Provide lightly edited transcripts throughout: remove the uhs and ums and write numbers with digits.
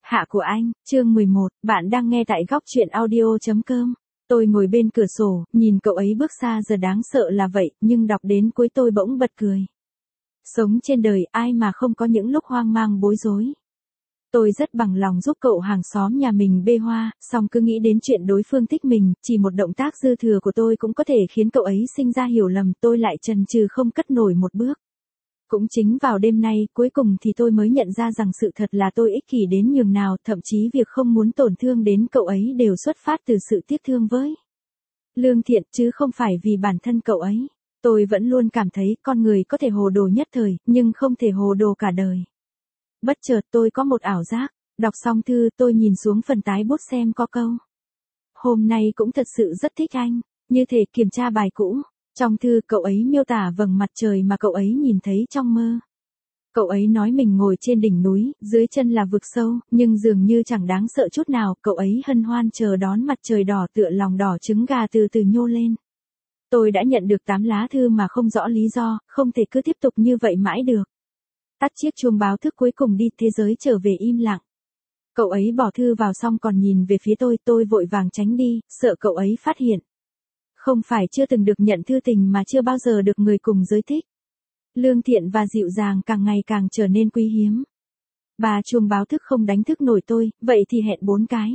Hạ của anh, chương 11, bạn đang nghe tại góc truyện audio.com. Tôi ngồi bên cửa sổ, nhìn cậu ấy bước xa giờ đáng sợ là vậy, nhưng đọc đến cuối tôi bỗng bật cười. Sống trên đời ai mà không có những lúc hoang mang bối rối. Tôi rất bằng lòng giúp cậu hàng xóm nhà mình bê hoa, song cứ nghĩ đến chuyện đối phương thích mình, chỉ một động tác dư thừa của tôi cũng có thể khiến cậu ấy sinh ra hiểu lầm, tôi lại chần chừ không cất nổi một bước. Cũng chính vào đêm nay, cuối cùng thì tôi mới nhận ra rằng sự thật là tôi ích kỷ đến nhường nào, thậm chí việc không muốn tổn thương đến cậu ấy đều xuất phát từ sự tiếc thương với Lương Thiện, chứ không phải vì bản thân cậu ấy. Tôi vẫn luôn cảm thấy con người có thể hồ đồ nhất thời, nhưng không thể hồ đồ cả đời. Bất chợt tôi có một ảo giác, đọc xong thư tôi nhìn xuống phần tái bút xem có câu. Hôm nay cũng thật sự rất thích anh, như thể kiểm tra bài cũ. Trong thư cậu ấy miêu tả vầng mặt trời mà cậu ấy nhìn thấy trong mơ. Cậu ấy nói mình ngồi trên đỉnh núi, dưới chân là vực sâu, nhưng dường như chẳng đáng sợ chút nào, cậu ấy hân hoan chờ đón mặt trời đỏ tựa lòng đỏ trứng gà từ từ nhô lên. Tôi đã nhận được 8 lá thư mà không rõ lý do, không thể cứ tiếp tục như vậy mãi được. Tắt chiếc chuông báo thức cuối cùng đi, thế giới trở về im lặng. Cậu ấy bỏ thư vào xong còn nhìn về phía tôi vội vàng tránh đi, sợ cậu ấy phát hiện. Không phải chưa từng được nhận thư tình mà chưa bao giờ được người cùng giới thích. Lương thiện và dịu dàng càng ngày càng trở nên quý hiếm. 3 chuông báo thức không đánh thức nổi tôi, vậy thì hẹn 4 cái.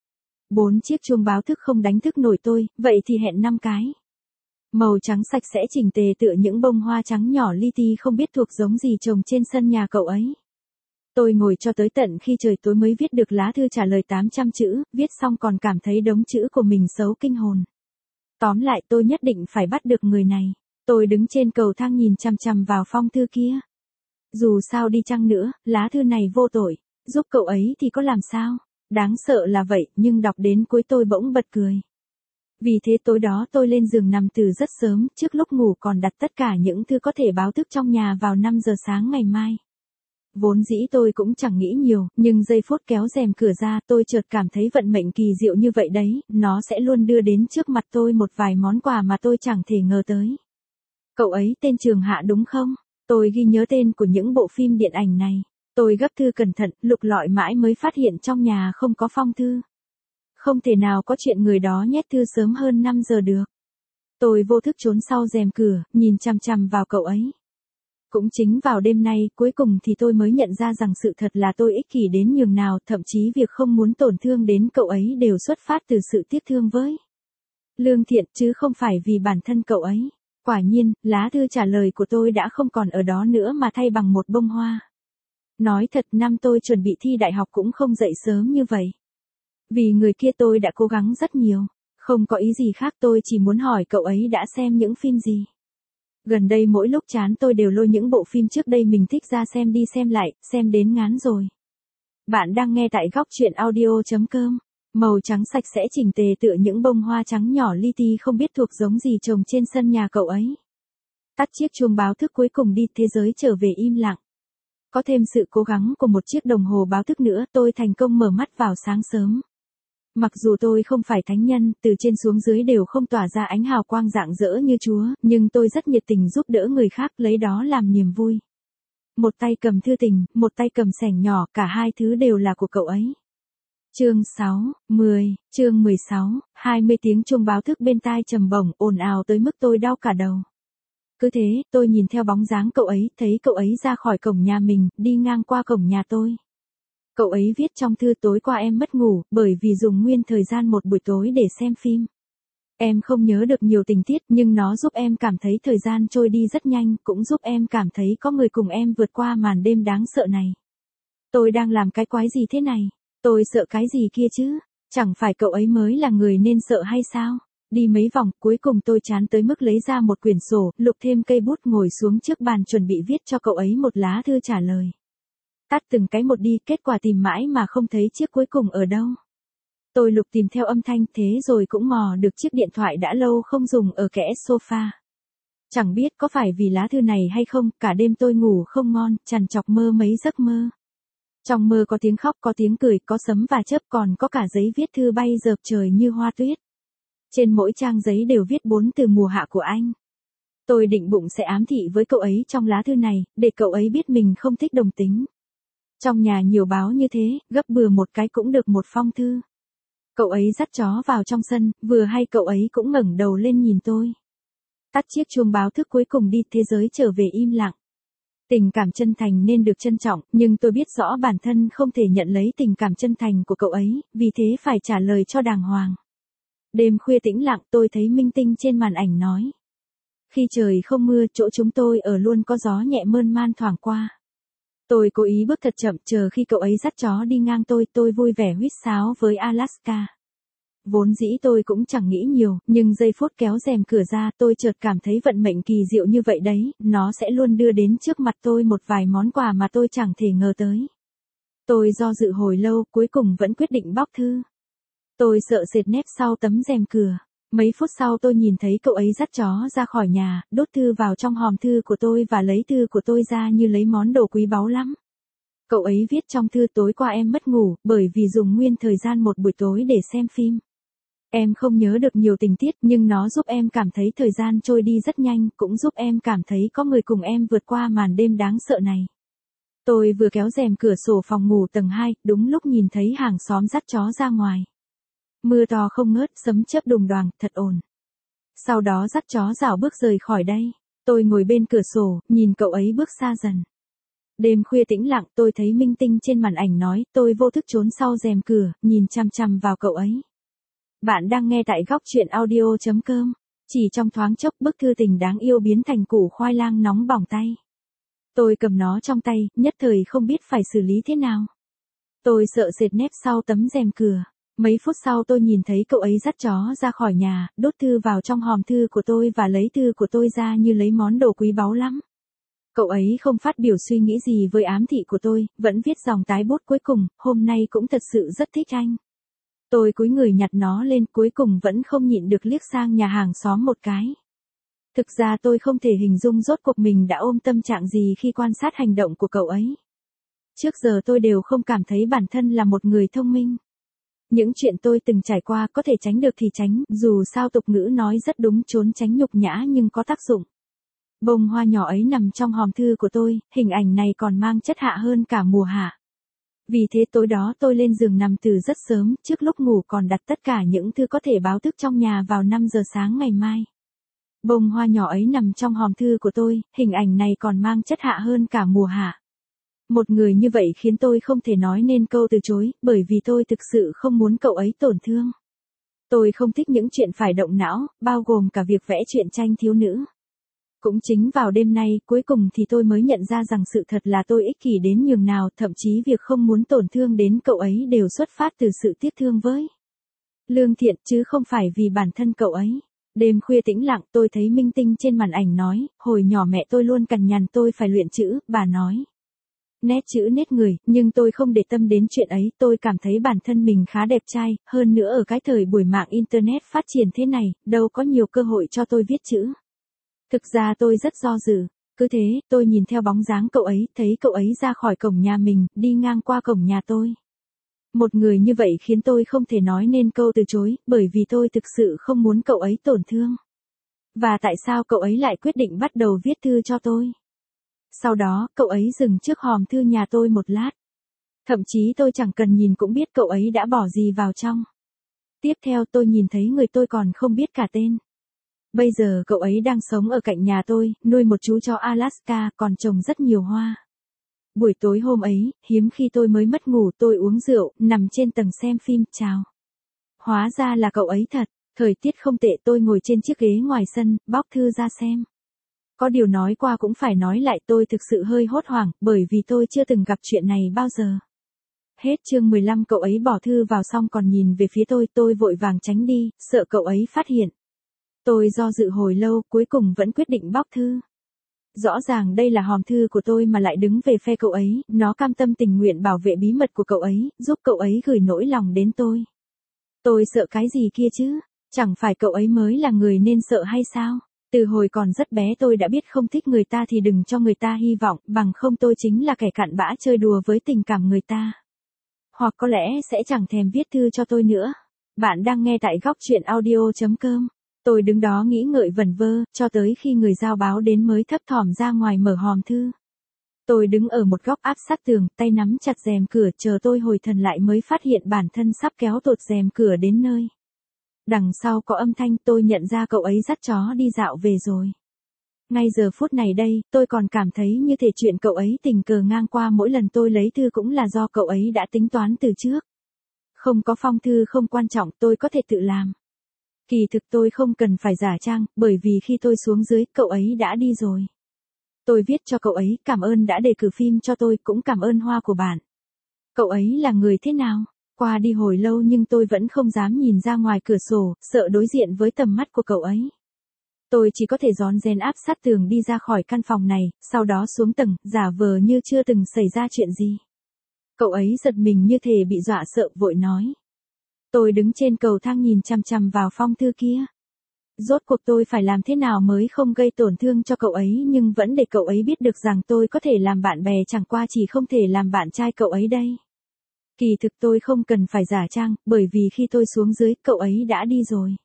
4 chiếc chuông báo thức không đánh thức nổi tôi, vậy thì hẹn 5 cái. Màu trắng sạch sẽ chỉnh tề tựa những bông hoa trắng nhỏ li ti không biết thuộc giống gì trồng trên sân nhà cậu ấy. Tôi ngồi cho tới tận khi trời tối mới viết được lá thư trả lời 800 chữ, viết xong còn cảm thấy đống chữ của mình xấu kinh hồn. Tóm lại tôi nhất định phải bắt được người này. Tôi đứng trên cầu thang nhìn chằm chằm vào phong thư kia. Dù sao đi chăng nữa, lá thư này vô tội. Giúp cậu ấy thì có làm sao? Đáng sợ là vậy, nhưng đọc đến cuối tôi bỗng bật cười. Vì thế tối đó tôi lên giường nằm từ rất sớm, trước lúc ngủ còn đặt tất cả những thư có thể báo thức trong nhà vào 5 giờ sáng ngày mai. Vốn dĩ tôi cũng chẳng nghĩ nhiều, nhưng giây phút kéo rèm cửa ra tôi chợt cảm thấy vận mệnh kỳ diệu như vậy đấy, nó sẽ luôn đưa đến trước mặt tôi một vài món quà mà tôi chẳng thể ngờ tới. Cậu ấy tên Trường Hạ đúng không? Tôi ghi nhớ tên của những bộ phim điện ảnh này. Tôi gấp thư cẩn thận, lục lọi mãi mới phát hiện trong nhà không có phong thư. Không thể nào có chuyện người đó nhét thư sớm hơn 5 giờ được. Tôi vô thức trốn sau rèm cửa, nhìn chằm chằm vào cậu ấy. Cũng chính vào đêm nay, cuối cùng thì tôi mới nhận ra rằng sự thật là tôi ích kỷ đến nhường nào, thậm chí việc không muốn tổn thương đến cậu ấy đều xuất phát từ sự tiếc thương với Lương Thiện, chứ không phải vì bản thân cậu ấy. Quả nhiên, lá thư trả lời của tôi đã không còn ở đó nữa mà thay bằng một bông hoa. Nói thật, năm tôi chuẩn bị thi đại học cũng không dậy sớm như vậy. Vì người kia tôi đã cố gắng rất nhiều. Không có ý gì khác, tôi chỉ muốn hỏi cậu ấy đã xem những phim gì. Gần đây mỗi lúc chán tôi đều lôi những bộ phim trước đây mình thích ra xem đi xem lại, xem đến ngán rồi. Bạn đang nghe tại góc truyện audio.com. Màu trắng sạch sẽ chỉnh tề tựa những bông hoa trắng nhỏ li ti không biết thuộc giống gì trồng trên sân nhà cậu ấy. Tắt chiếc chuông báo thức cuối cùng đi, thế giới trở về im lặng. Có thêm sự cố gắng của một chiếc đồng hồ báo thức nữa, tôi thành công mở mắt vào sáng sớm. Mặc dù tôi không phải thánh nhân, từ trên xuống dưới đều không tỏa ra ánh hào quang rạng rỡ như Chúa, nhưng tôi rất nhiệt tình giúp đỡ người khác, lấy đó làm niềm vui. Một tay cầm thư tình, một tay cầm xẻng nhỏ, cả hai thứ đều là của cậu ấy. Chương 6, 10, chương 16, 20 tiếng chuông báo thức bên tai trầm bổng, ồn ào tới mức tôi đau cả đầu. Cứ thế, tôi nhìn theo bóng dáng cậu ấy, thấy cậu ấy ra khỏi cổng nhà mình, đi ngang qua cổng nhà tôi. Cậu ấy viết trong thư tối qua em mất ngủ, bởi vì dùng nguyên thời gian một buổi tối để xem phim. Em không nhớ được nhiều tình tiết, nhưng nó giúp em cảm thấy thời gian trôi đi rất nhanh, cũng giúp em cảm thấy có người cùng em vượt qua màn đêm đáng sợ này. Tôi đang làm cái quái gì thế này? Tôi sợ cái gì kia chứ? Chẳng phải cậu ấy mới là người nên sợ hay sao? Đi mấy vòng, cuối cùng tôi chán tới mức lấy ra một quyển sổ, lục thêm cây bút ngồi xuống trước bàn chuẩn bị viết cho cậu ấy một lá thư trả lời. Tắt từng cái một đi, kết quả tìm mãi mà không thấy chiếc cuối cùng ở đâu. Tôi lục tìm theo âm thanh, thế rồi cũng mò được chiếc điện thoại đã lâu không dùng ở kẽ sofa. Chẳng biết có phải vì lá thư này hay không, cả đêm tôi ngủ không ngon, trằn trọc mơ mấy giấc mơ. Trong mơ có tiếng khóc, có tiếng cười, có sấm và chớp, còn có cả giấy viết thư bay dợp trời như hoa tuyết. Trên mỗi trang giấy đều viết 4 từ mùa hạ của anh. Tôi định bụng sẽ ám thị với cậu ấy trong lá thư này, để cậu ấy biết mình không thích đồng tính. Trong nhà nhiều báo như thế, gấp bừa một cái cũng được một phong thư. Cậu ấy dắt chó vào trong sân, vừa hay cậu ấy cũng ngẩng đầu lên nhìn tôi. Tắt chiếc chuông báo thức cuối cùng đi, thế giới trở về im lặng. Tình cảm chân thành nên được trân trọng, nhưng tôi biết rõ bản thân không thể nhận lấy tình cảm chân thành của cậu ấy, vì thế phải trả lời cho đàng hoàng. Đêm khuya tĩnh lặng, tôi thấy minh tinh trên màn ảnh nói. Khi trời không mưa, chỗ chúng tôi ở luôn có gió nhẹ mơn man thoảng qua. Tôi cố ý bước thật chậm, chờ khi cậu ấy dắt chó đi ngang tôi vui vẻ huýt sáo với Alaska. Vốn dĩ tôi cũng chẳng nghĩ nhiều, nhưng giây phút kéo rèm cửa ra, tôi chợt cảm thấy vận mệnh kỳ diệu như vậy đấy, nó sẽ luôn đưa đến trước mặt tôi một vài món quà mà tôi chẳng thể ngờ tới. Tôi do dự hồi lâu, cuối cùng vẫn quyết định bóc thư. Tôi sợ sệt nép sau tấm rèm cửa. Mấy phút sau tôi nhìn thấy cậu ấy dắt chó ra khỏi nhà, đốt thư vào trong hòm thư của tôi và lấy thư của tôi ra như lấy món đồ quý báu lắm. Cậu ấy viết trong thư: tối qua em mất ngủ, bởi vì dùng nguyên thời gian một buổi tối để xem phim. Em không nhớ được nhiều tình tiết, nhưng nó giúp em cảm thấy thời gian trôi đi rất nhanh, cũng giúp em cảm thấy có người cùng em vượt qua màn đêm đáng sợ này. Tôi vừa kéo rèm cửa sổ phòng ngủ tầng 2, đúng lúc nhìn thấy hàng xóm dắt chó ra ngoài. Mưa to không ngớt, sấm chớp đùng đoàng, thật ồn. Sau đó dắt chó rảo bước rời khỏi đây. Tôi ngồi bên cửa sổ, nhìn cậu ấy bước xa dần. Đêm khuya tĩnh lặng, tôi thấy minh tinh trên màn ảnh nói, tôi vô thức trốn sau rèm cửa, nhìn chằm chằm vào cậu ấy. Bạn đang nghe tại góc truyện audio.com. Chỉ trong thoáng chốc, bức thư tình đáng yêu biến thành củ khoai lang nóng bỏng tay. Tôi cầm nó trong tay, nhất thời không biết phải xử lý thế nào. Tôi sợ sệt nép sau tấm rèm cửa. Mấy phút sau tôi nhìn thấy cậu ấy dắt chó ra khỏi nhà, đốt thư vào trong hòm thư của tôi và lấy thư của tôi ra như lấy món đồ quý báu lắm. Cậu ấy không phát biểu suy nghĩ gì với ám thị của tôi, vẫn viết dòng tái bút cuối cùng, hôm nay cũng thật sự rất thích anh. Tôi cúi người nhặt nó lên, cuối cùng vẫn không nhịn được liếc sang nhà hàng xóm một cái. Thực ra tôi không thể hình dung rốt cuộc mình đã ôm tâm trạng gì khi quan sát hành động của cậu ấy. Trước giờ tôi đều không cảm thấy bản thân là một người thông minh. Những chuyện tôi từng trải qua có thể tránh được thì tránh, dù sao tục ngữ nói rất đúng, trốn tránh nhục nhã nhưng có tác dụng. Bông hoa nhỏ ấy nằm trong hòm thư của tôi, hình ảnh này còn mang chất hạ hơn cả mùa hạ. Vì thế tối đó tôi lên giường nằm từ rất sớm, trước lúc ngủ còn đặt tất cả những thứ có thể báo thức trong nhà vào 5 giờ sáng ngày mai. Bông hoa nhỏ ấy nằm trong hòm thư của tôi, hình ảnh này còn mang chất hạ hơn cả mùa hạ. Một người như vậy khiến tôi không thể nói nên câu từ chối, bởi vì tôi thực sự không muốn cậu ấy tổn thương. Tôi không thích những chuyện phải động não, bao gồm cả việc vẽ truyện tranh thiếu nữ. Cũng chính vào đêm nay, cuối cùng thì tôi mới nhận ra rằng sự thật là tôi ích kỷ đến nhường nào, thậm chí việc không muốn tổn thương đến cậu ấy đều xuất phát từ sự tiếc thương với Lương Thiện, chứ không phải vì bản thân cậu ấy. Đêm khuya tĩnh lặng, tôi thấy minh tinh trên màn ảnh nói, hồi nhỏ mẹ tôi luôn cằn nhằn tôi phải luyện chữ, bà nói. Nét chữ nét người, nhưng tôi không để tâm đến chuyện ấy, tôi cảm thấy bản thân mình khá đẹp trai, hơn nữa ở cái thời buổi mạng Internet phát triển thế này, đâu có nhiều cơ hội cho tôi viết chữ. Thực ra tôi rất do dự. Cứ thế, tôi nhìn theo bóng dáng cậu ấy, thấy cậu ấy ra khỏi cổng nhà mình, đi ngang qua cổng nhà tôi. Một người như vậy khiến tôi không thể nói nên câu từ chối, bởi vì tôi thực sự không muốn cậu ấy tổn thương. Và tại sao cậu ấy lại quyết định bắt đầu viết thư cho tôi? Sau đó, cậu ấy dừng trước hòm thư nhà tôi một lát. Thậm chí tôi chẳng cần nhìn cũng biết cậu ấy đã bỏ gì vào trong. Tiếp theo tôi nhìn thấy người tôi còn không biết cả tên. Bây giờ cậu ấy đang sống ở cạnh nhà tôi, nuôi một chú chó Alaska, còn trồng rất nhiều hoa. Buổi tối hôm ấy, hiếm khi tôi mới mất ngủ, tôi uống rượu, nằm trên tầng xem phim, chào. Hóa ra là cậu ấy thật, thời tiết không tệ, tôi ngồi trên chiếc ghế ngoài sân, bóc thư ra xem. Có điều nói qua cũng phải nói lại, tôi thực sự hơi hốt hoảng, bởi vì tôi chưa từng gặp chuyện này bao giờ. Hết chương 15, cậu ấy bỏ thư vào xong còn nhìn về phía tôi vội vàng tránh đi, sợ cậu ấy phát hiện. Tôi do dự hồi lâu, cuối cùng vẫn quyết định bóc thư. Rõ ràng đây là hòm thư của tôi mà lại đứng về phe cậu ấy, nó cam tâm tình nguyện bảo vệ bí mật của cậu ấy, giúp cậu ấy gửi nỗi lòng đến tôi. Tôi sợ cái gì kia chứ? Chẳng phải cậu ấy mới là người nên sợ hay sao? Từ hồi còn rất bé tôi đã biết không thích người ta thì đừng cho người ta hy vọng, bằng không tôi chính là kẻ cặn bã chơi đùa với tình cảm người ta. Hoặc có lẽ sẽ chẳng thèm viết thư cho tôi nữa. Bạn đang nghe tại góc truyện audio.com. Tôi đứng đó nghĩ ngợi vẩn vơ, cho tới khi người giao báo đến mới thấp thỏm ra ngoài mở hòm thư. Tôi đứng ở một góc áp sát tường, tay nắm chặt rèm cửa, chờ tôi hồi thần lại mới phát hiện bản thân sắp kéo tụt rèm cửa đến nơi. Đằng sau có âm thanh, tôi nhận ra cậu ấy dắt chó đi dạo về rồi. Ngay giờ phút này đây, tôi còn cảm thấy như thể chuyện cậu ấy tình cờ ngang qua mỗi lần tôi lấy thư cũng là do cậu ấy đã tính toán từ trước. Không có phong thư không quan trọng, tôi có thể tự làm. Kỳ thực tôi không cần phải giả trang, bởi vì khi tôi xuống dưới, cậu ấy đã đi rồi. Tôi viết cho cậu ấy, cảm ơn đã đề cử phim cho tôi, cũng cảm ơn hoa của bạn. Cậu ấy là người thế nào? Qua đi hồi lâu nhưng tôi vẫn không dám nhìn ra ngoài cửa sổ, sợ đối diện với tầm mắt của cậu ấy. Tôi chỉ có thể rón rén áp sát tường đi ra khỏi căn phòng này, sau đó xuống tầng, giả vờ như chưa từng xảy ra chuyện gì. Cậu ấy giật mình như thể bị dọa sợ, vội nói. Tôi đứng trên cầu thang nhìn chằm chằm vào phong thư kia. Rốt cuộc tôi phải làm thế nào mới không gây tổn thương cho cậu ấy nhưng vẫn để cậu ấy biết được rằng tôi có thể làm bạn bè, chẳng qua chỉ không thể làm bạn trai cậu ấy đây. Kỳ thực tôi không cần phải giả trang, bởi vì khi tôi xuống dưới, cậu ấy đã đi rồi.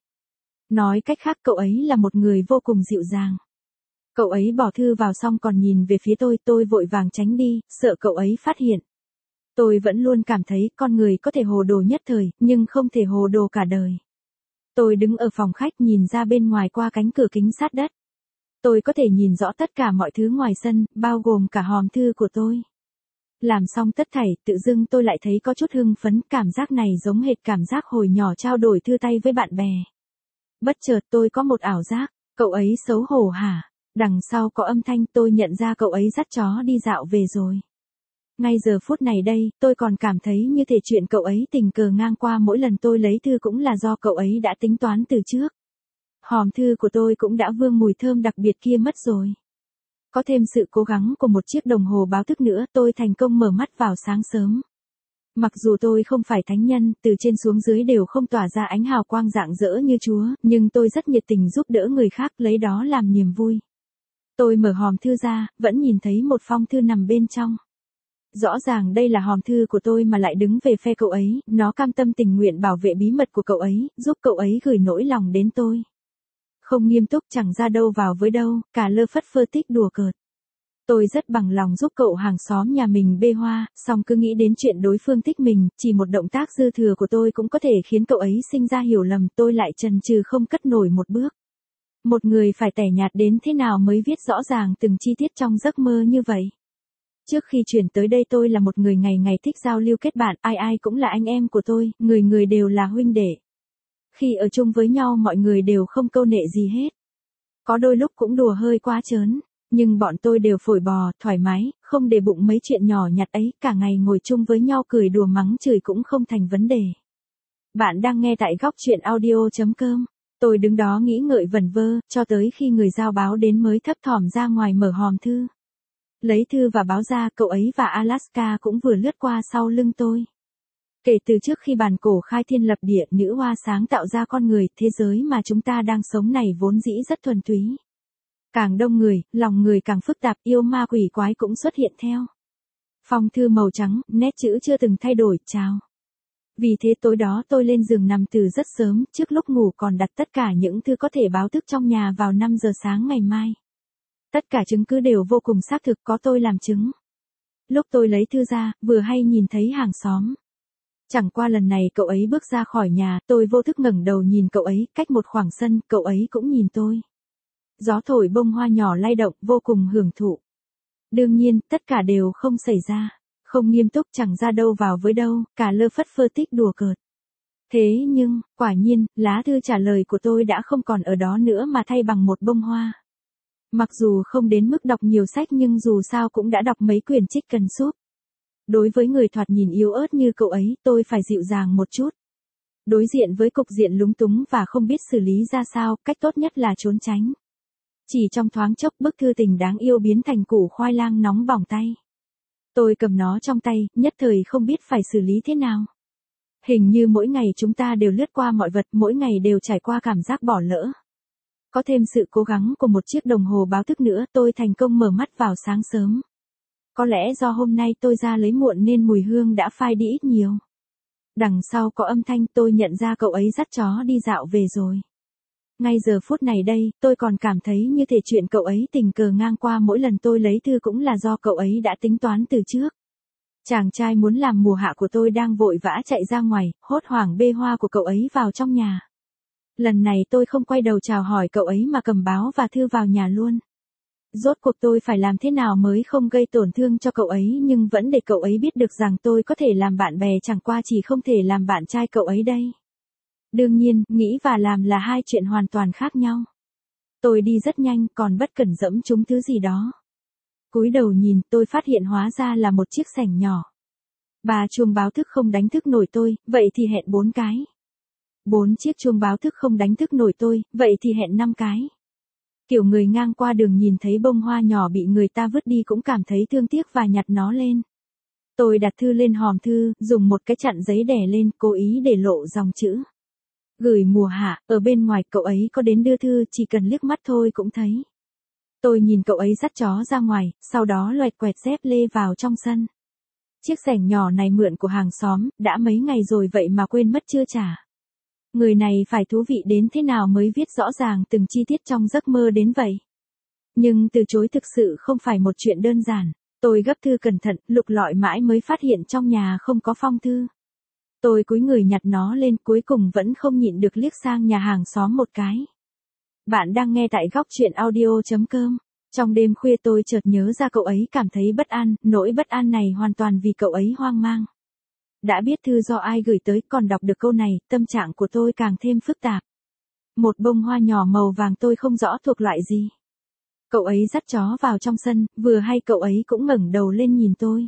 Nói cách khác, cậu ấy là một người vô cùng dịu dàng. Cậu ấy bỏ thư vào xong còn nhìn về phía tôi vội vàng tránh đi, sợ cậu ấy phát hiện. Tôi vẫn luôn cảm thấy con người có thể hồ đồ nhất thời, nhưng không thể hồ đồ cả đời. Tôi đứng ở phòng khách nhìn ra bên ngoài qua cánh cửa kính sát đất. Tôi có thể nhìn rõ tất cả mọi thứ ngoài sân, bao gồm cả hòm thư của tôi. Làm xong tất thảy, tự dưng tôi lại thấy có chút hưng phấn, cảm giác này giống hệt cảm giác hồi nhỏ trao đổi thư tay với bạn bè. Bất chợt tôi có một ảo giác, cậu ấy xấu hổ hả? Đằng sau có âm thanh, tôi nhận ra cậu ấy dắt chó đi dạo về rồi. Ngay giờ phút này đây, tôi còn cảm thấy như thể chuyện cậu ấy tình cờ ngang qua mỗi lần tôi lấy thư cũng là do cậu ấy đã tính toán từ trước. Hòm thư của tôi cũng đã vương mùi thơm đặc biệt kia mất rồi. Có thêm sự cố gắng của một chiếc đồng hồ báo thức nữa, tôi thành công mở mắt vào sáng sớm. Mặc dù tôi không phải thánh nhân, từ trên xuống dưới đều không tỏa ra ánh hào quang rạng rỡ như Chúa, nhưng tôi rất nhiệt tình giúp đỡ người khác, lấy đó làm niềm vui. Tôi mở hòm thư ra, vẫn nhìn thấy một phong thư nằm bên trong. Rõ ràng đây là hòm thư của tôi mà lại đứng về phe cậu ấy, nó cam tâm tình nguyện bảo vệ bí mật của cậu ấy, giúp cậu ấy gửi nỗi lòng đến tôi. Không nghiêm túc, chẳng ra đâu vào với đâu, cả lơ phất phơ tích đùa cợt. Tôi rất bằng lòng giúp cậu hàng xóm nhà mình bê hoa, song cứ nghĩ đến chuyện đối phương thích mình, chỉ một động tác dư thừa của tôi cũng có thể khiến cậu ấy sinh ra hiểu lầm, tôi lại chần chừ không cất nổi một bước. Một người phải tẻ nhạt đến thế nào mới viết rõ ràng từng chi tiết trong giấc mơ như vậy. Trước khi chuyển tới đây tôi là một người ngày ngày thích giao lưu kết bạn, ai ai cũng là anh em của tôi, người người đều là huynh đệ. Khi ở chung với nhau mọi người đều không câu nệ gì hết. Có đôi lúc cũng đùa hơi quá trớn, nhưng bọn tôi đều phổi bò, thoải mái, không để bụng mấy chuyện nhỏ nhặt ấy, cả ngày ngồi chung với nhau cười đùa mắng chửi cũng không thành vấn đề. Bạn đang nghe tại góc truyện audio.com. Tôi đứng đó nghĩ ngợi vẩn vơ, cho tới khi người giao báo đến mới thấp thỏm ra ngoài mở hòm thư. Lấy thư và báo ra, cậu ấy và Alaska cũng vừa lướt qua sau lưng tôi. Kể từ trước khi bàn cổ khai thiên lập địa, nữ hoa sáng tạo ra con người, thế giới mà chúng ta đang sống này vốn dĩ rất thuần túy. Càng đông người, lòng người càng phức tạp, yêu ma quỷ quái cũng xuất hiện theo. Phong thư màu trắng, nét chữ chưa từng thay đổi, chào. Vì thế tối đó tôi lên giường nằm từ rất sớm, trước lúc ngủ còn đặt tất cả những thư có thể báo thức trong nhà vào 5 giờ sáng ngày mai. Tất cả chứng cứ đều vô cùng xác thực, có tôi làm chứng. Lúc tôi lấy thư ra, vừa hay nhìn thấy hàng xóm. Chẳng qua lần này cậu ấy bước ra khỏi nhà, tôi vô thức ngẩng đầu nhìn cậu ấy, cách một khoảng sân, cậu ấy cũng nhìn tôi. Gió thổi bông hoa nhỏ lay động, vô cùng hưởng thụ. Đương nhiên, tất cả đều không xảy ra. Không nghiêm túc, chẳng ra đâu vào với đâu, cả lơ phất phơ tích đùa cợt. Thế nhưng, quả nhiên, lá thư trả lời của tôi đã không còn ở đó nữa mà thay bằng một bông hoa. Mặc dù không đến mức đọc nhiều sách nhưng dù sao cũng đã đọc mấy quyển Chicken Soup. Đối với người thoạt nhìn yếu ớt như cậu ấy, tôi phải dịu dàng một chút. Đối diện với cục diện lúng túng và không biết xử lý ra sao, cách tốt nhất là trốn tránh. Chỉ trong thoáng chốc bức thư tình đáng yêu biến thành củ khoai lang nóng bỏng tay. Tôi cầm nó trong tay, nhất thời không biết phải xử lý thế nào. Hình như mỗi ngày chúng ta đều lướt qua mọi vật, mỗi ngày đều trải qua cảm giác bỏ lỡ. Có thêm sự cố gắng của một chiếc đồng hồ báo thức nữa, tôi thành công mở mắt vào sáng sớm. Có lẽ do hôm nay tôi ra lấy muộn nên mùi hương đã phai đi ít nhiều. Đằng sau có âm thanh, tôi nhận ra cậu ấy dắt chó đi dạo về rồi. Ngay giờ phút này đây, tôi còn cảm thấy như thể chuyện cậu ấy tình cờ ngang qua mỗi lần tôi lấy thư cũng là do cậu ấy đã tính toán từ trước. Chàng trai muốn làm mùa hạ của tôi đang vội vã chạy ra ngoài, hốt hoảng bê hoa của cậu ấy vào trong nhà. Lần này tôi không quay đầu chào hỏi cậu ấy mà cầm báo và thư vào nhà luôn. Rốt cuộc tôi phải làm thế nào mới không gây tổn thương cho cậu ấy nhưng vẫn để cậu ấy biết được rằng tôi có thể làm bạn bè chẳng qua chỉ không thể làm bạn trai cậu ấy đây. Đương nhiên, nghĩ và làm là hai chuyện hoàn toàn khác nhau. Tôi đi rất nhanh còn bất cẩn dẫm trúng thứ gì đó. Cúi đầu nhìn tôi phát hiện hóa ra là một chiếc xẻng nhỏ. Bà chuông báo thức không đánh thức nổi tôi, vậy thì hẹn 4 cái. 4 chiếc chuông báo thức không đánh thức nổi tôi, vậy thì hẹn 5 cái. Kiểu người ngang qua đường nhìn thấy bông hoa nhỏ bị người ta vứt đi cũng cảm thấy thương tiếc và nhặt nó lên. Tôi đặt thư lên hòm thư, dùng một cái chặn giấy đè lên, cố ý để lộ dòng chữ. Gửi mùa hạ, ở bên ngoài cậu ấy có đến đưa thư, chỉ cần liếc mắt thôi cũng thấy. Tôi nhìn cậu ấy dắt chó ra ngoài, sau đó loẹt quẹt dép lê vào trong sân. Chiếc xẻng nhỏ này mượn của hàng xóm, đã mấy ngày rồi vậy mà quên mất chưa trả. Người này phải thú vị đến thế nào mới viết rõ ràng từng chi tiết trong giấc mơ đến vậy. Nhưng từ chối thực sự không phải một chuyện đơn giản. Tôi gấp thư cẩn thận, lục lọi mãi mới phát hiện trong nhà không có phong thư. Tôi cúi người nhặt nó lên, cuối cùng vẫn không nhịn được liếc sang nhà hàng xóm một cái. Bạn đang nghe tại góc truyện audio.com. Trong đêm khuya tôi chợt nhớ ra cậu ấy cảm thấy bất an, nỗi bất an này hoàn toàn vì cậu ấy hoang mang. Đã biết thư do ai gửi tới, còn đọc được câu này, tâm trạng của tôi càng thêm phức tạp. Một bông hoa nhỏ màu vàng tôi không rõ thuộc loại gì. Cậu ấy dắt chó vào trong sân, vừa hay cậu ấy cũng ngẩng đầu lên nhìn tôi.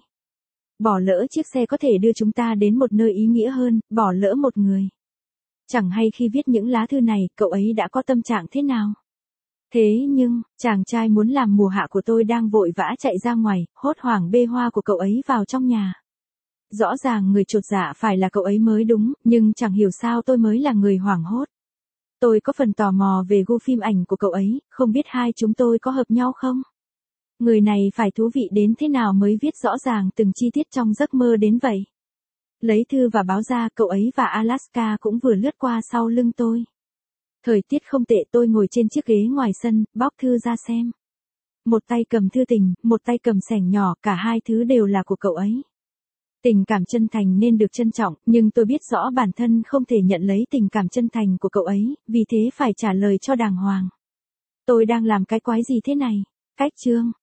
Bỏ lỡ chiếc xe có thể đưa chúng ta đến một nơi ý nghĩa hơn, bỏ lỡ một người. Chẳng hay khi viết những lá thư này, cậu ấy đã có tâm trạng thế nào. Thế nhưng, chàng trai muốn làm mùa hạ của tôi đang vội vã chạy ra ngoài, hốt hoảng bê hoa của cậu ấy vào trong nhà. Rõ ràng người chột dạ phải là cậu ấy mới đúng, nhưng chẳng hiểu sao tôi mới là người hoảng hốt. Tôi có phần tò mò về gu phim ảnh của cậu ấy, không biết hai chúng tôi có hợp nhau không? Người này phải thú vị đến thế nào mới viết rõ ràng từng chi tiết trong giấc mơ đến vậy. Lấy thư và báo ra, cậu ấy và Alaska cũng vừa lướt qua sau lưng tôi. Thời tiết không tệ, tôi ngồi trên chiếc ghế ngoài sân, bóc thư ra xem. Một tay cầm thư tình, một tay cầm xẻng nhỏ, cả hai thứ đều là của cậu ấy. Tình cảm chân thành nên được trân trọng, nhưng tôi biết rõ bản thân không thể nhận lấy tình cảm chân thành của cậu ấy, vì thế phải trả lời cho đàng hoàng. Tôi đang làm cái quái gì thế này? Cách chương.